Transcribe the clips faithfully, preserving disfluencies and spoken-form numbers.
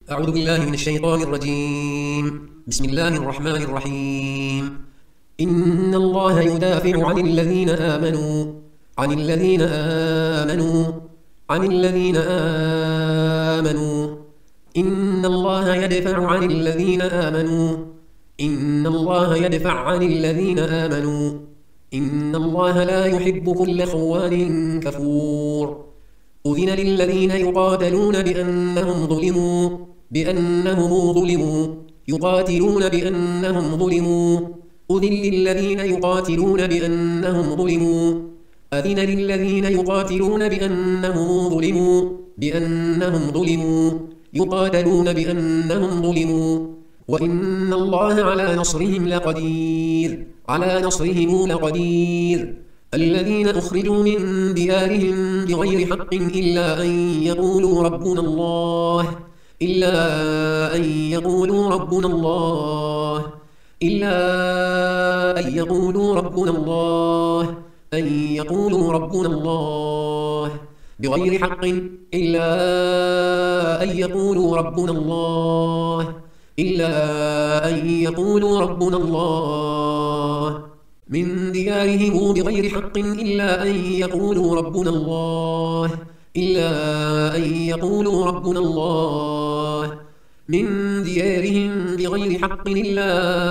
أعوذ بالله من الشيطان الرجيم. بسم الله الرحمن الرحيم. إن الله يدافع عن الذين آمنوا عن الذين آمنوا عن الذين آمنوا إن الله يدفع عن الذين آمنوا إن الله يدفع عن الذين آمنوا إن الله لا يحب كل خوان كفور. أذن للذين يقاتلون بأنهم ظلموا بأنهم ظلموا يقاتلون بأنهم ظلموا أذن للذين يقاتلون بأنهم ظلموا أذن للذين يقاتلون بأنهم ظلموا بأنهم ظلموا يقاتلون بأنهم ظلموا وإن الله على نصرهم لقدير على نصرهم لقدير. الذين أخرجوا من ديارهم بغير حق إلا أن يقولوا ربنا الله إلا أن يقولوا ربنا الله إلا أن يقولوا ربنا الله أن يقولوا ربنا الله بغير حق إلا أن يقولوا ربنا الله إلا أن يقولوا ربنا الله من ديارهم بغير حق إلا أن يقولوا ربنا الله إلا أن يقولوا ربنا الله من ديارهم بغير حق إلا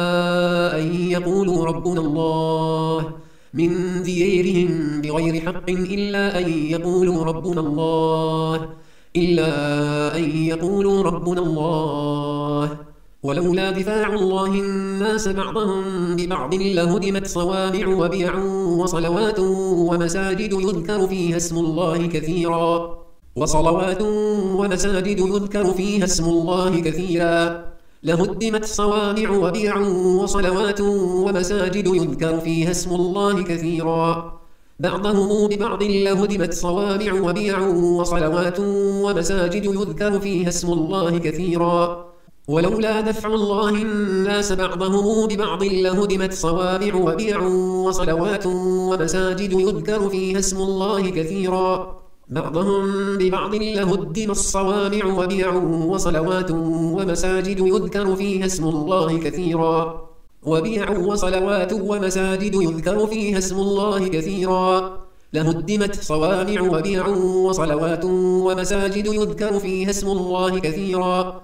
أن يقولوا ربنا الله من ديارهم بغير حق إلا أن يقولوا ربنا الله إلا أن يقولوا ربنا الله ولولا دفاع الله الناس بعضهم ببعض لهدمت صوامع وبيع وصلوات ومساجد يذكر فيها اسم الله كثيرا وصلوات ومساجد يذكر فيها اسم الله كثيرا لهدمت صوامع وبيع وصلوات ومساجد يذكر فيها اسم الله كثيرا بعضهم ببعض لهدمت صوامع وبيع وصلوات ومساجد يذكر فيها اسم الله كثيرا ولولا دفع الله الناس بعضهم ببعض لهدمت صوامع وبيع وصلوات ومساجد يذكر فيها اسم الله كثيرا بعضهم ببعض لهدم الصوامع وبيع وصلوات ومساجد يذكر فيها اسم الله كثيرا وبيع وصلوات ومساجد يذكر فيها اسم الله كثيرا لهدمت صوامع وبيع وصلوات ومساجد يذكر فيها اسم الله كثيرا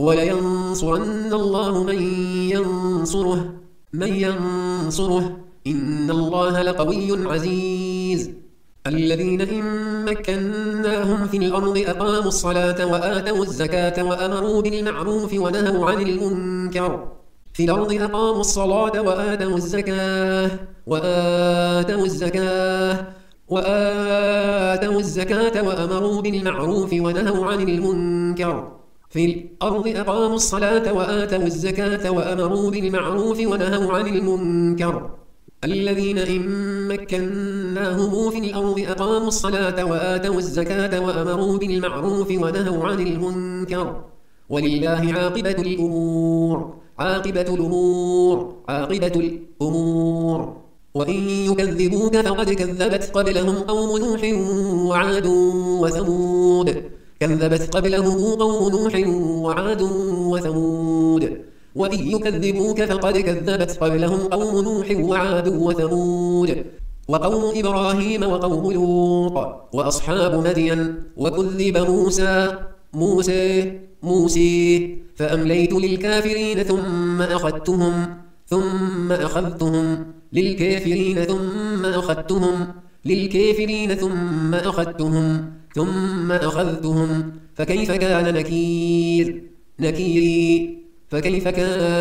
ولينصرن الله من ينصره من ينصره إن الله لقوي عزيز. الذين إن مكناهم في الأرض أقاموا الصلاة وآتوا الزكاة وأمروا بالمعروف ونهوا عن المنكر في الأرض أقاموا الصلاة وآتوا الزكاة وآتوا الزكاة وآتوا الزكاة وأمروا بالمعروف ونهوا عن المنكر في الأرض أقاموا الصلاة وآتوا الزكاة وأمروا بالمعروف ونهوا عن المنكر. الذين إن مكناهم في الأرض أقاموا الصلاة وآتوا الزكاة وأمروا بالمعروف ونهوا عن المنكر ولله عاقبة الأمور عاقبة الأمور عاقبة الأمور. وإن يكذبوك فقد كذبت قبلهم قوم نوح وعاد وثمود كذبت قبلهم قوم نوح وعاد وثمود وإن يكذبوك فقد كذبت قبلهم قوم نوح وعاد وثمود وقوم إبراهيم وقوم لوط وأصحاب مدين وكذب موسى موسى موسى فأمليت للكافرين ثم أخذتهم ثم أخذتهم للكافرين ثم أخذتهم للكافرين ثم أخذتهم ثم أخذتهم فكيف كان نكير نكيري فكيف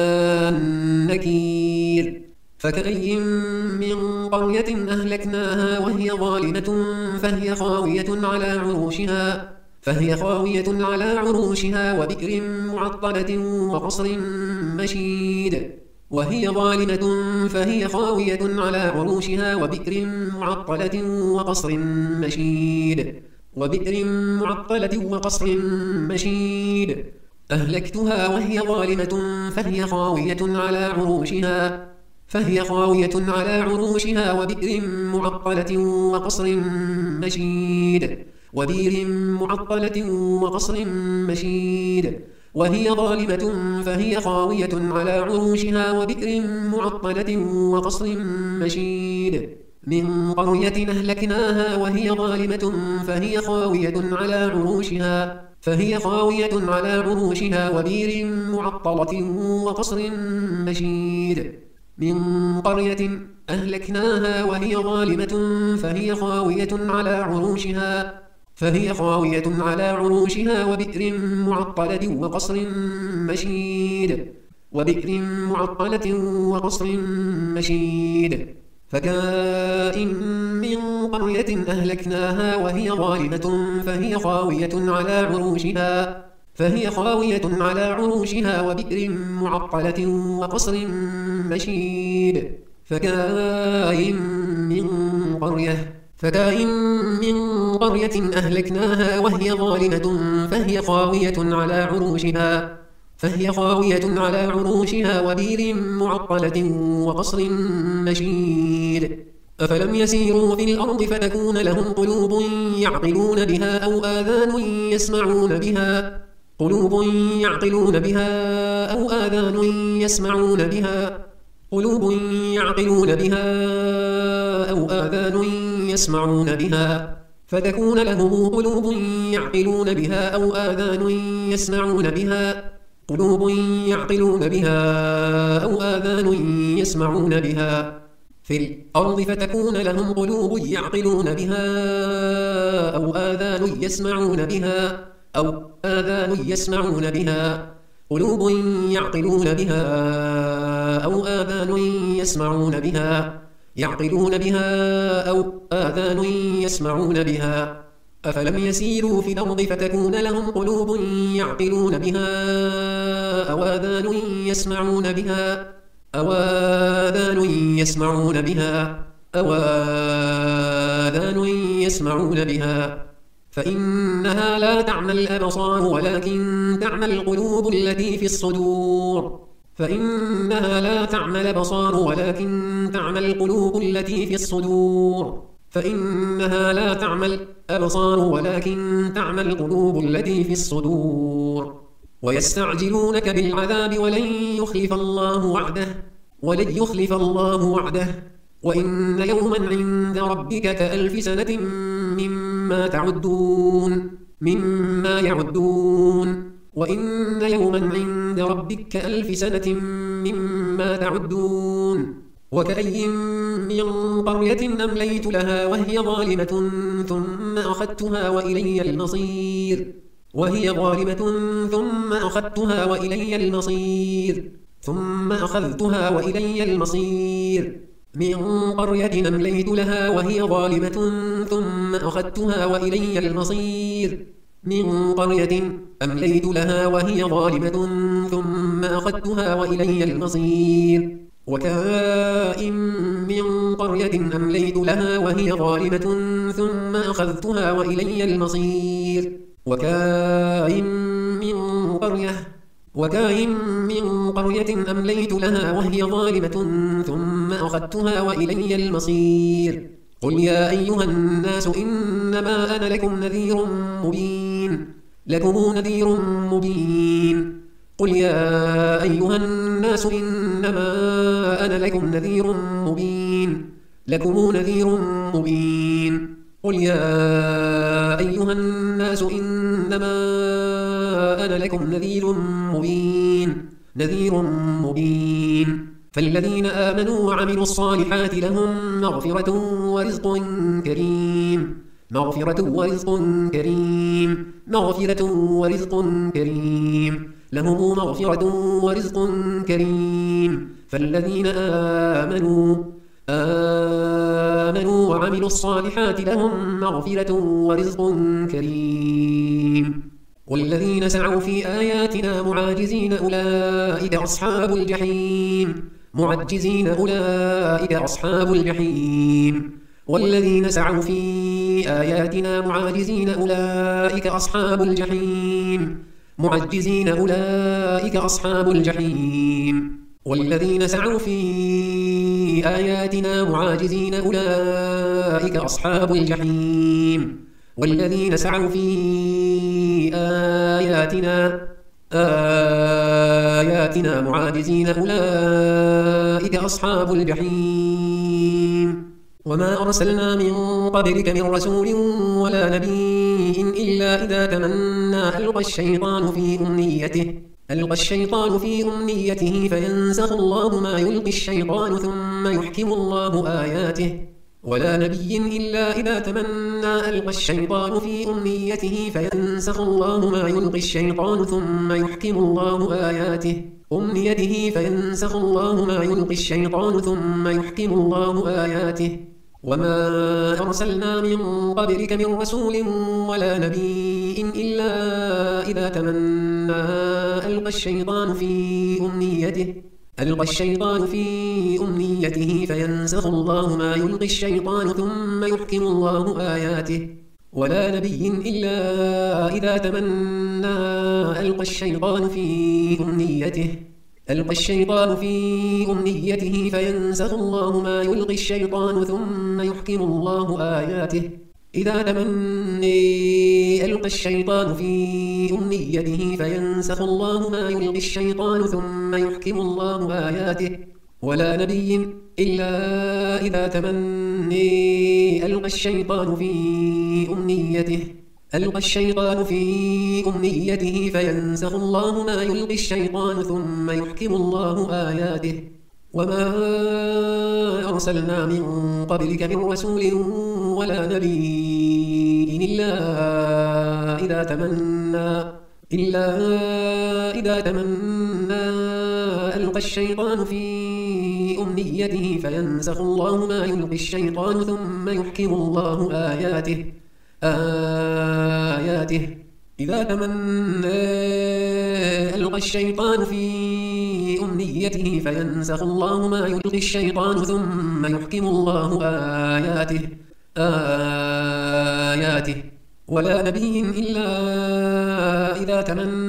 كان نكير. فكأي من قرية أهلكناها وهي ظالمة فهي خاوية على عروشها فهي خاوية على عروشها وبئر معطلة وقصر مشيد وهي ظالمة فهي خاوية على عروشها وبئر معطلة وقصر مشيد وبئر معطلة وقصر مشيد أهلكتها وهي ظالمة فهي خاوية على عروشها فهي خاوية على عروشها وبئر معطلة وقصر مشيد وبئر معطلة وقصر مشيد وهي ظالمة فهي خاوية على عروشها وبئر معطلة وقصر مشيد من قرية أهلكناها وهي ظالمة فهي خاوية على عروشها فهي خاوية على عروشها وبئر معطلة وقصر مشيد من قرية أهلكناها وهي ظالمة فهي خاوية على عروشها فهي خاوية على عروشها وبئر معطلة وقصر مشيد وبئر معطلة وقصر مشيد فكائن من قرية أهلكناها وهي ظالمة فهي خاوية على عروشها فهي خاوية على عروشها وبئر معطلة وقصر مشيد فكائن من قرية فكائن من قرية أهلكناها وهي ظالمة فهي خاوية على عروشها فهي خاوية على عروشها وبئر معطلة وقصر مشيد أفلم يسيروا في الأرض فتكون لهم قلوب يعقلون بها أو آذان يسمعون بها قلوب يعقلون بها أو آذان يسمعون بها قلوب يعقلون بها أو آذان يسمعون بها فتكون لهم قلوب يعقلون بها أو آذان يسمعون بها قلوب يعقلون بها أو آذان يسمعون بها في الأرض فتكون لهم قلوب يعقلون بها أو آذان يسمعون بها أو آذان يسمعون بها قلوب يعقلون بها أو آذان يسمعون بها يعقلون بها أو آذان يسمعون بها أفلم يسيروا في الأرض فتكون لهم قلوب يعقلون بها أو آذان يسمعون بها أو آذان يسمعون بها أو آذان يسمعون بها فإنها لا تعمى الأبصار ولكن تعمى القلوب التي في الصدور فإنها لا تعمى الأبصار ولكن تعمى القلوب التي في الصدور فإنها لا تعمى الأبصار ولكن تعمى القلوب التي في الصدور ويستعجلونك بالعذاب ولن يخلف الله وعده ولن يخلف الله وعده وإن يوما عند ربك كألف سنة مما تعدون مما يعدون وإن يوما عند ربك كألف سنة مما تعدون وكأي من قرية أمليت لها وهي ظالمة ثم أخذتها وإلي المصير وهي ظالمة ثم أخذتها وإلي المصير ثم أخذتها وإلي المصير من قرية أمليت لها وهي ظالمة ثم أخذتها وإلي المصير من قرية أمليت لها وهي ظالمة ثم أخذتها وإلي المصير وكائن من قرية أمليت لها وهي ظالمة ثم أخذتها وإلي المصير وكائن من قرية وكائن من قرية أمليت لها وهي ظالمة ثم أخذتها وإلي المصير قل يا أيها الناس إنما أنا لكم نذير مبين لكم نذير مبين قل يا أيها الناس إنما أنا لكم نذير مبين لكم نذير مبين قل يا أيها الناس إنما أنا لكم نذير مبين نذير مبين فالذين آمنوا وعملوا الصالحات لهم مغفرة ورزق كريم مغفرة ورزق كريم مغفرة ورزق كريم لهم مغفرة ورزق كريم فالذين آمنوا آمنوا وعملوا الصالحات لهم مغفرة ورزق كريم والذين سعوا في آياتنا معاجزين أولئك أصحاب الجحيم معجزين أولئك أصحاب الجحيم والذين سعوا في آياتنا معاجزين أولئك أصحاب الجحيم معجزين أولئك أصحاب الجحيم والذين سعوا في آياتنا معاجزين أولئك أصحاب الجحيم والذين سعوا في آياتنا آياتنا معاجزين أولئك أصحاب الجحيم وما أرسلنا من قبلك من رسول ولا نبي إلا إذا تمنى ألقى الشيطان في أمنيته ألقى الشيطان في أمنيته فينسخ الله ما يلقي الشيطان ثم يحكم الله آياته ولا نبي إلا إذا تمنى ألقى الشيطان في أمنيته فينسخ الله ما يلقي الشيطان ثم يحكم الله آياته أمنيته فينسخ الله ما يلقي الشيطان ثم يحكم الله آياته وما أرسلنا من قبلك من رسول ولا نبي إلا إذا تمنى ألقى الشيطان في أمنيته ألقى الشيطان في أمنيته فينسخ الله ما يلقي الشيطان ثم يحكم الله آياته ولا نبي إلا إذا تمنى ألقى الشيطان في أمنيته ألقى الشيطان في أمنيته فينسخ الله ما يلقي الشيطان ثم يحكم الله آياته إذا تمني ألقى الشيطان في أمنيته فينسخ الله ما يلقي الشيطان ثم يحكم الله آياته ولا نبي إلا إذا تمني ألقى الشيطان في أمنيته ألقى الشيطان في أمنيته فينسخ الله ما يلقي الشيطان ثم يحكم الله آياته وما أرسلنا من قبلك من رسول ولا نبي إلا إذا تمنى إلا إذا تمنى ألقى الشيطان في أمنيته فينسخ الله ما يلقي الشيطان ثم يحكم الله آياته آياته إذا تمنى ألقى الشيطان في أمنيته فينسخ الله ما يلقي الشيطان ثم يحكم الله آياته آياته ولا نبي إلا إذا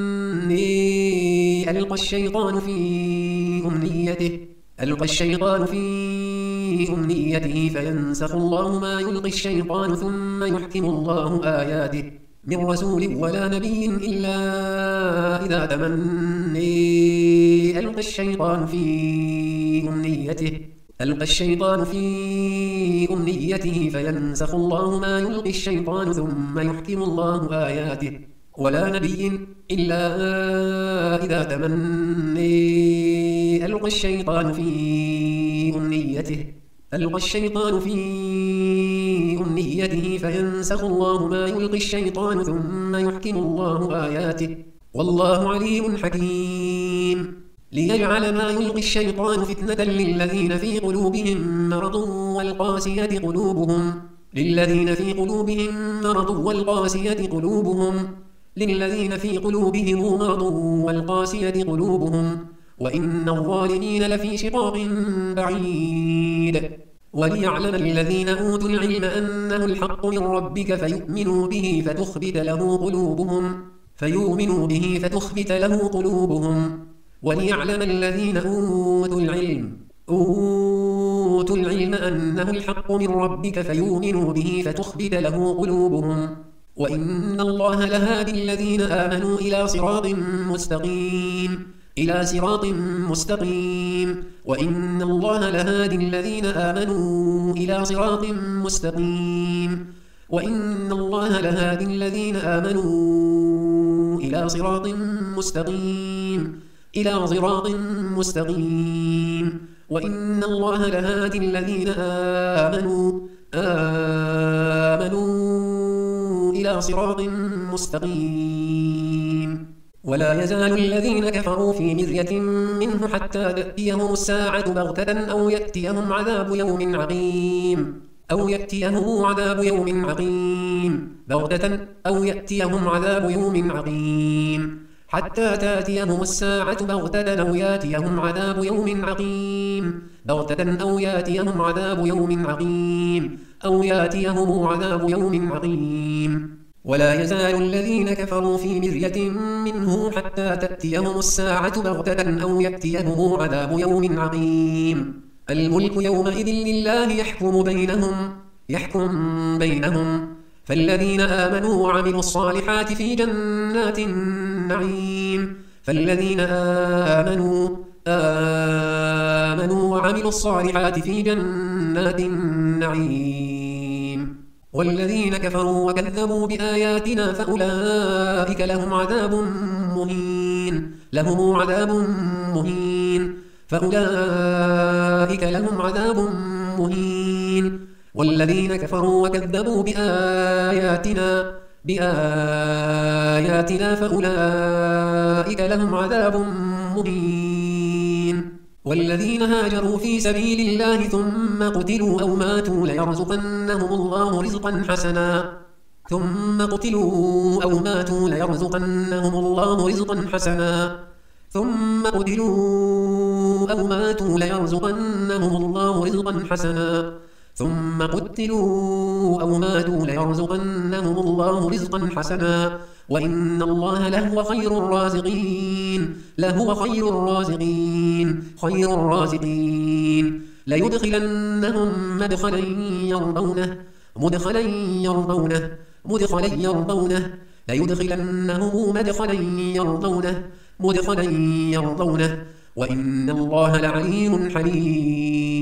تمني ألقى الشيطان في أمنيته ألقى الشيطان في أمنيته فينسخ الله ما يلقي الشيطان ثم يحكم الله آياته من رسول ولا نبي إلا إذا تمني ألقى الشيطان في أمنيته ألقى الشيطان في أمنيته فينسخ الله ما يلقي الشيطان ثم يحكم الله آياته ولا نبي إلا إذا تمني ألقى الشيطان في أمنيته ألقى الشيطان في أمنيته فينسخ الله ما يلقي الشيطان ثم يحكم الله آياته والله عليم حكيم ليجعل ما يلقي الشيطان فتنة للذين في قلوبهم مرض والقاسية قلوبهم للذين في قلوبهم مرض والقاسية قلوبهم للذين في قلوبهم مرض والقاسية قلوبهم وإن الظالمين لفي شقاق بعيد وليعلم الذين أوتوا العلم أنه الحق من ربك فيؤمنوا به فتخبت له قلوبهم فيؤمنوا به فتخبت له قلوبهم وليعلم الذين أوتوا العلم أوتوا العلم أنه الحق من ربك فيؤمنوا به فتخبت له قلوبهم وإن الله لهادي الذين آمنوا إلى صراط مستقيم إلى صراط مستقيم وإن الله لهادي الذين آمنوا إلى صراط مستقيم وإن الله لهادي الذين آمنوا إلى صراط مستقيم إلى صراط مستقيم وإن الله لهادي الذين آمنوا آمنوا إلى صراط مستقيم ولا يزال الذين كفروا في مرية منه حتى تأتيهم الساعة بغتة أو يأتيهم عذاب يوم عقيم أو يأتيهم عذاب يوم عقيم بغتة أو يأتيهم عذاب يوم عقيم حتى تأتيهم الساعة بغتة أو يأتيهم عذاب يوم عقيم بغتة أو يأتيهم عذاب يوم عقيم أو يأتيهم عذاب يوم عقيم ولا يزال الذين كفروا في مرية منه حتى تأتيهم الساعة بغتة أو يأتيهم عذاب يوم عقيم الملك يومئذ لله يحكم بينهم يحكم بينهم فالذين آمنوا وعملوا الصالحات في جنات النعيم فالذين آمنوا آمنوا وعملوا الصالحات في جنات النعيم والذين كفروا وكذبوا بآياتنا فأولئك لهم عذاب مهين لهم عذاب مهين فأولئك لهم عذاب مهين والذين كفروا وكذبوا بآياتنا بآياتنا فأولئك لهم عذاب مهين والذين هاجروا في سبيل الله ثم قتلوا أو ماتوا ليرزقنهم الله رزقا حسنا ثم قتلوا أو ماتوا ليرزقنهم الله رزقا حسنا ثم قتلوا أو ماتوا ليرزقنهم الله رزقا حسنا ثم قتلوا أو ماتوا ليرزقنهم الله رزقا حسنا وإن الله لهو خير الرازقين لهو خير الرازقين خير الرازقين ليدخلنهم مدخلا يرضونه مدخلا يرضونه مدخلا يرضونه ليدخلنهم مدخلا يرضونه مدخلا يرضونه وإن الله لعليم حليم